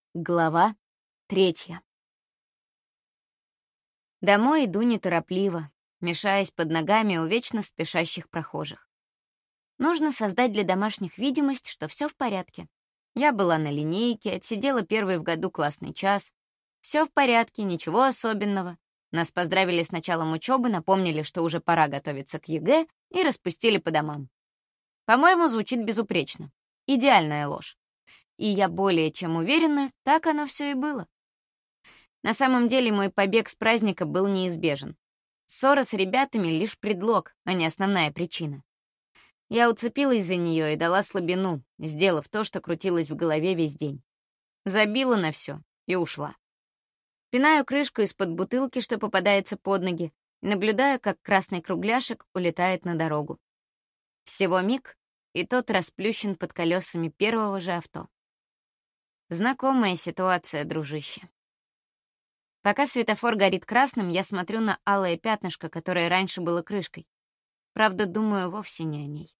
Глава 3. Домой иду неторопливо, мешаясь под ногами у вечно спешащих прохожих. Нужно создать для домашних видимость, что все в порядке. Я была на линейке, отсидела первый в году классный час. Все в порядке, ничего особенного. Нас поздравили с началом учебы, напомнили, что уже пора готовиться к ЕГЭ, и распустили по домам. По-моему, звучит безупречно. Идеальная ложь. И я более чем уверена, так оно все и было. На самом деле мой побег с праздника был неизбежен. Ссора с ребятами — лишь предлог, а не основная причина. Я уцепилась за нее и дала слабину, сделав то, что крутилось в голове весь день. Забила на все и ушла. Пинаю крышку из-под бутылки, что попадается под ноги, и наблюдаю, как красный кругляшек улетает на дорогу. Всего миг, и тот расплющен под колесами первого же авто. Знакомая ситуация, дружище. Пока светофор горит красным, я смотрю на алое пятнышко, которое раньше было крышкой. Правда, думаю вовсе не о ней.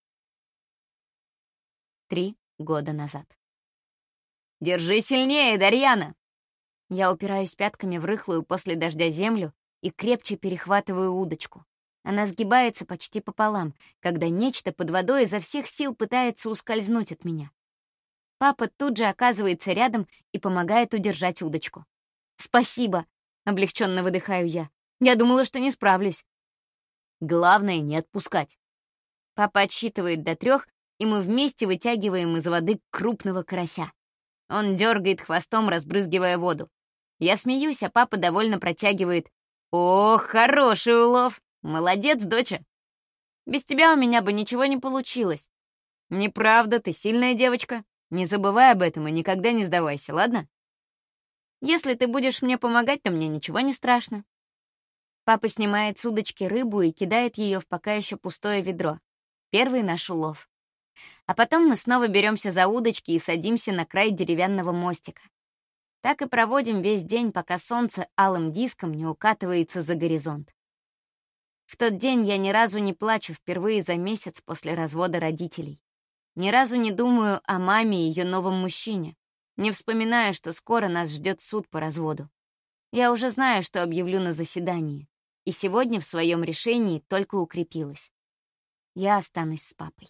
3 года назад. «Держи сильнее, Дарьяна!» Я упираюсь пятками в рыхлую после дождя землю и крепче перехватываю удочку. Она сгибается почти пополам, когда нечто под водой изо всех сил пытается ускользнуть от меня. Папа тут же оказывается рядом и помогает удержать удочку. «Спасибо!» — облегченно выдыхаю я. «Я думала, что не справлюсь». «Главное — не отпускать». Папа отсчитывает до 3, и мы вместе вытягиваем из воды крупного карася. Он дергает хвостом, разбрызгивая воду. Я смеюсь, а папа довольно протягивает. «О, хороший улов! Молодец, доча! Без тебя у меня бы ничего не получилось». «Неправда, ты сильная девочка. Не забывай об этом и никогда не сдавайся, ладно? Если ты будешь мне помогать, то мне ничего не страшно». Папа снимает с удочки рыбу и кидает ее в пока еще пустое ведро. Первый наш улов. А потом мы снова беремся за удочки и садимся на край деревянного мостика. Так и проводим весь день, пока солнце алым диском не укатывается за горизонт. В тот день я ни разу не плачу впервые за месяц после развода родителей. Ни разу не думаю о маме и ее новом мужчине. Не вспоминаю, что скоро нас ждет суд по разводу. Я уже знаю, что объявлю на заседании. И сегодня в своем решении только укрепилась. Я останусь с папой.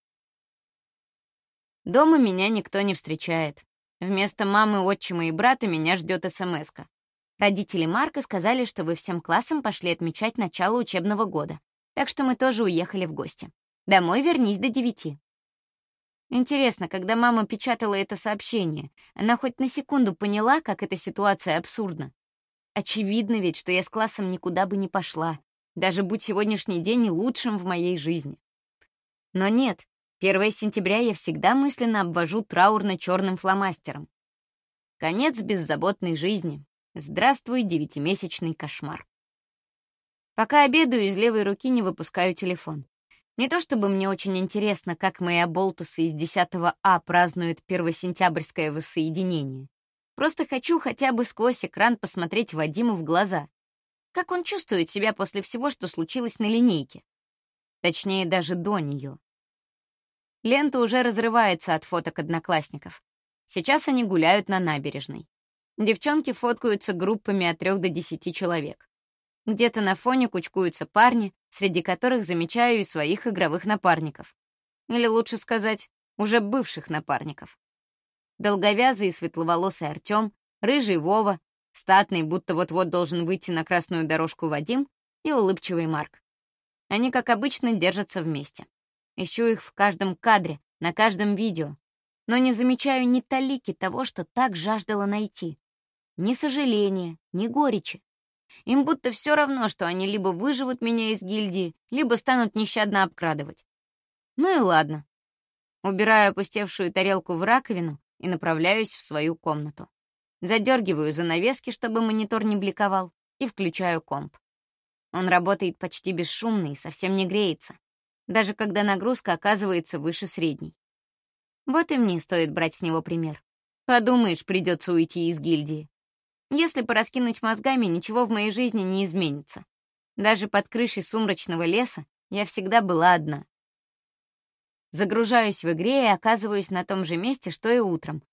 Дома меня никто не встречает. Вместо мамы, отчима и брата меня ждет смс-ка. Родители Марка сказали, что вы всем классом пошли отмечать начало учебного года. Так что мы тоже уехали в гости. Домой вернись до 9. Интересно, когда мама печатала это сообщение, она хоть на секунду поняла, как эта ситуация абсурдна? Очевидно ведь, что я с классом никуда бы не пошла, даже будь сегодняшний день лучшим в моей жизни. Но нет, 1 сентября я всегда мысленно обвожу траурно-черным фломастером. Конец беззаботной жизни. Здравствуй, 9-месячный кошмар. Пока обедаю, из левой руки не выпускаю телефон. Не то чтобы мне очень интересно, как мои оболтусы из 10 А празднуют первосентябрьское воссоединение. Просто хочу хотя бы сквозь экран посмотреть Вадиму в глаза. Как он чувствует себя после всего, что случилось на линейке. Точнее, даже до нее. Лента уже разрывается от фоток одноклассников. Сейчас они гуляют на набережной. Девчонки фоткаются группами от 3 до 10 человек. Где-то на фоне кучкуются парни, среди которых замечаю и своих игровых напарников. Или лучше сказать, уже бывших напарников. Долговязый и светловолосый Артём, рыжий Вова, статный, будто вот-вот должен выйти на красную дорожку Вадим, и улыбчивый Марк. Они, как обычно, держатся вместе. Ищу их в каждом кадре, на каждом видео, но не замечаю ни талики того, что так жаждала найти. Ни сожаления, ни горечи. Им будто все равно, что они либо выживут меня из гильдии, либо станут нещадно обкрадывать. Ну и ладно. Убираю опустевшую тарелку в раковину и направляюсь в свою комнату. Задергиваю занавески, чтобы монитор не бликовал, и включаю комп. Он работает почти бесшумно и совсем не греется, даже когда нагрузка оказывается выше средней. Вот и мне стоит брать с него пример. Подумаешь, придется уйти из гильдии. Если пораскинуть мозгами, ничего в моей жизни не изменится. Даже под крышей сумрачного леса я всегда была одна. Загружаюсь в игре и оказываюсь на том же месте, что и утром,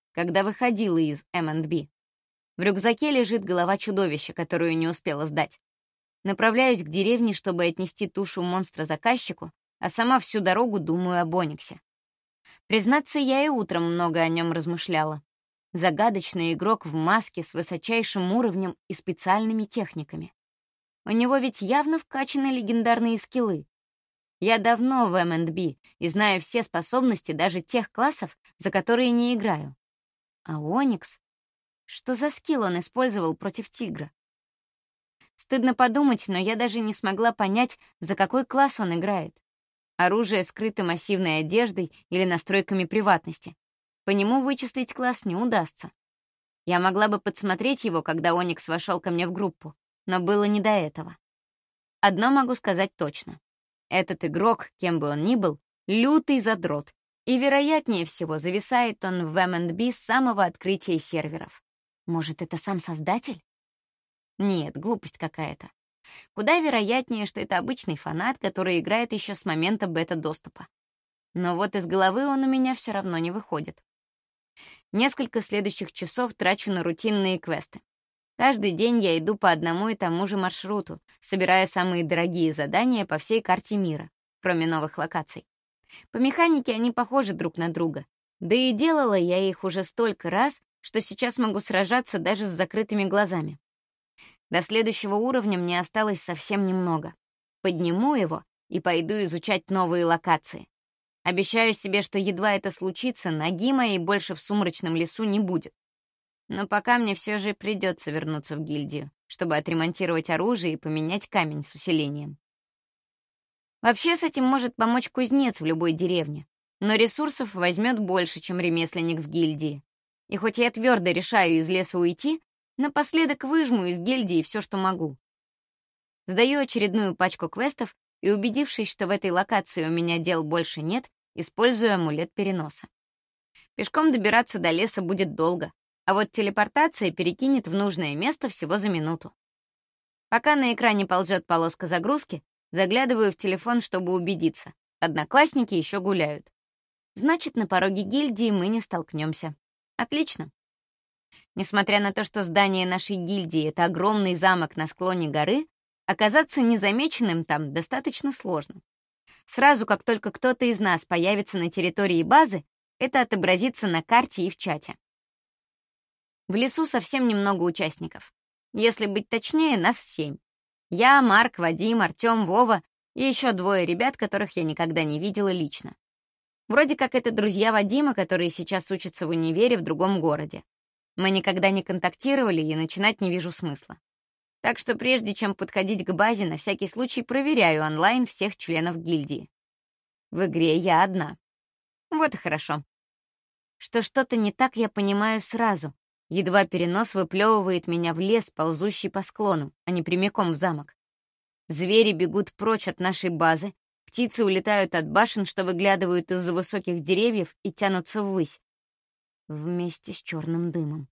когда выходила из M&B. В рюкзаке лежит голова чудовища, которую не успела сдать. Направляюсь к деревне, чтобы отнести тушу монстра заказчику, а сама всю дорогу думаю об Ониксе. Признаться, я и утром много о нем размышляла. Загадочный игрок в маске с высочайшим уровнем и специальными техниками. У него ведь явно вкачаны легендарные скиллы. Я давно в M&B и знаю все способности даже тех классов, за которые не играю. А Оникс? Что за скилл он использовал против тигра? Стыдно подумать, но я даже не смогла понять, за какой класс он играет. Оружие скрыто массивной одеждой или настройками приватности. По нему вычислить класс не удастся. Я могла бы подсмотреть его, когда Оникс вошел ко мне в группу, но было не до этого. Одно могу сказать точно. Этот игрок, кем бы он ни был, лютый задрот, и, вероятнее всего, зависает он в M&B с самого открытия серверов. Может, это сам создатель? Нет, глупость какая-то. Куда вероятнее, что это обычный фанат, который играет еще с момента бета-доступа. Но вот из головы он у меня все равно не выходит. Несколько следующих часов трачу на рутинные квесты. Каждый день я иду по одному и тому же маршруту, собирая самые дорогие задания по всей карте мира, кроме новых локаций. По механике они похожи друг на друга. Да и делала я их уже столько раз, что сейчас могу сражаться даже с закрытыми глазами. До следующего уровня мне осталось совсем немного. Подниму его и пойду изучать новые локации. Обещаю себе, что едва это случится, ноги моей больше в сумрачном лесу не будет. Но пока мне все же придется вернуться в гильдию, чтобы отремонтировать оружие и поменять камень с усилением. Вообще с этим может помочь кузнец в любой деревне, но ресурсов возьмет больше, чем ремесленник в гильдии. И хоть я твердо решаю из леса уйти, напоследок выжму из гильдии все, что могу. Сдаю очередную пачку квестов и, убедившись, что в этой локации у меня дел больше нет, использую амулет переноса. Пешком добираться до леса будет долго, а вот телепортация перекинет в нужное место всего за минуту. Пока на экране ползет полоска загрузки, заглядываю в телефон, чтобы убедиться. Одноклассники еще гуляют. Значит, на пороге гильдии мы не столкнемся. Отлично. Несмотря на то, что здание нашей гильдии — это огромный замок на склоне горы, оказаться незамеченным там достаточно сложно. Сразу, как только кто-то из нас появится на территории базы, это отобразится на карте и в чате. В лесу совсем немного участников. Если быть точнее, нас 7. Я, Марк, Вадим, Артём, Вова и еще 2 ребят, которых я никогда не видела лично. Вроде как это друзья Вадима, которые сейчас учатся в универе в другом городе. Мы никогда не контактировали, и начинать не вижу смысла. Так что прежде чем подходить к базе, на всякий случай проверяю онлайн всех членов гильдии. В игре я одна. Вот и хорошо. Что что-то не так, я понимаю сразу. Едва перенос выплевывает меня в лес, ползущий по склону, а не прямиком в замок. Звери бегут прочь от нашей базы, птицы улетают от башен, что выглядывают из-за высоких деревьев и тянутся ввысь. Вместе с черным дымом.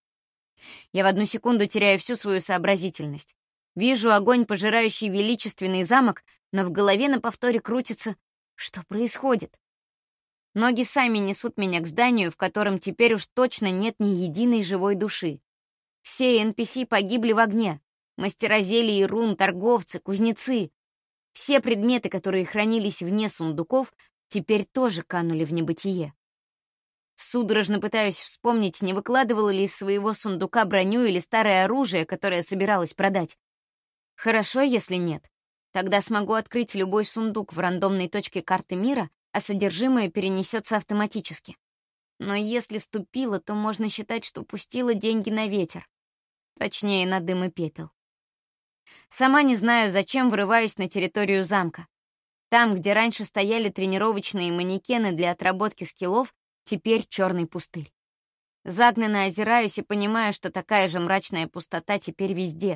Я в одну секунду теряю всю свою сообразительность. Вижу огонь, пожирающий величественный замок, но в голове на повторе крутится: что происходит? Ноги сами несут меня к зданию, в котором теперь уж точно нет ни единой живой души. Все NPC погибли в огне. Мастера зелий и рун, торговцы, кузнецы. Все предметы, которые хранились вне сундуков, теперь тоже канули в небытие. Судорожно пытаюсь вспомнить, не выкладывала ли из своего сундука броню или старое оружие, которое собиралась продать. Хорошо, если нет. Тогда смогу открыть любой сундук в рандомной точке карты мира, а содержимое перенесется автоматически. Но если ступила, то можно считать, что пустила деньги на ветер. Точнее, на дым и пепел. Сама не знаю, зачем врываюсь на территорию замка. Там, где раньше стояли тренировочные манекены для отработки скиллов, теперь черный пустырь. Загнанно озираюсь и понимаю, что такая же мрачная пустота теперь везде.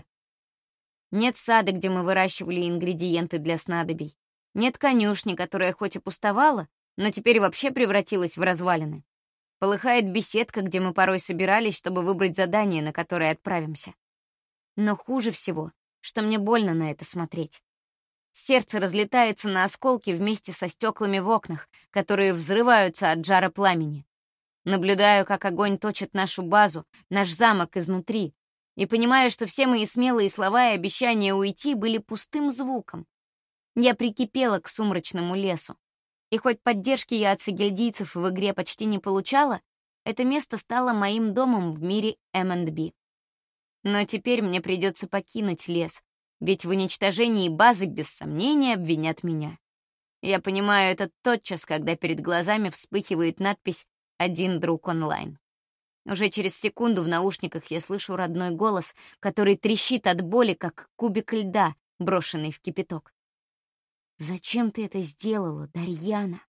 Нет сада, где мы выращивали ингредиенты для снадобий. Нет конюшни, которая хоть и пустовала, но теперь вообще превратилась в развалины. Полыхает беседка, где мы порой собирались, чтобы выбрать задание, на которое отправимся. Но хуже всего, что мне больно на это смотреть. Сердце разлетается на осколки вместе со стеклами в окнах, которые взрываются от жара пламени. Наблюдаю, как огонь точит нашу базу, наш замок изнутри, и понимаю, что все мои смелые слова и обещания уйти были пустым звуком. Я прикипела к сумрачному лесу. И хоть поддержки я от сагильдийцев в игре почти не получала, это место стало моим домом в мире M&B. Но теперь мне придется покинуть лес, ведь в уничтожении базы без сомнения обвинят меня. Я понимаю это тотчас, когда перед глазами вспыхивает надпись «Один друг онлайн». Уже через секунду в наушниках я слышу родной голос, который трещит от боли, как кубик льда, брошенный в кипяток. «Зачем ты это сделала, Дарьяна?»